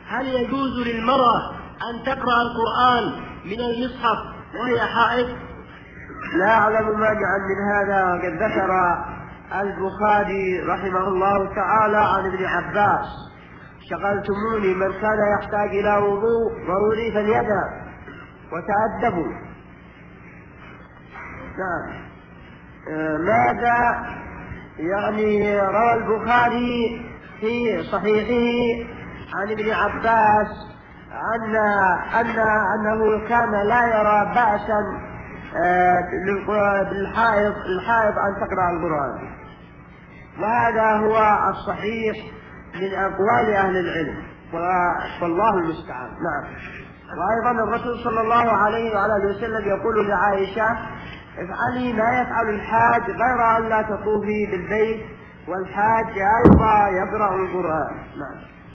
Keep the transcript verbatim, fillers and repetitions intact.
هل يجوز للمرأة أن تقرأ القرآن من المصحف وهي حائض؟ لا أعلم مانعا من هذا. وقد ذكر البخاري رحمه الله تعالى عن ابن عباس: شغلتموني، من كان يحتاج إلى وضوء ضروري فليذهب وتأدبوا. نعم. ماذا يعني روى البخاري في صحيحه عن ابن عباس أن أن أنه كان لا يرى بأسا بالحائض الحائض أن تقرأ القرآن، وهذا هو الصحيح من أقوال أهل العلم، والله المستعان. نعم. وأيضا الرسول صلى الله عليه وعلى اله وسلم يقول لعائشة: افعلي ما يفعل الحاج غير أن لا تطوفي بالبيت، والحاج أيضا يقرأ القرآن. نعم.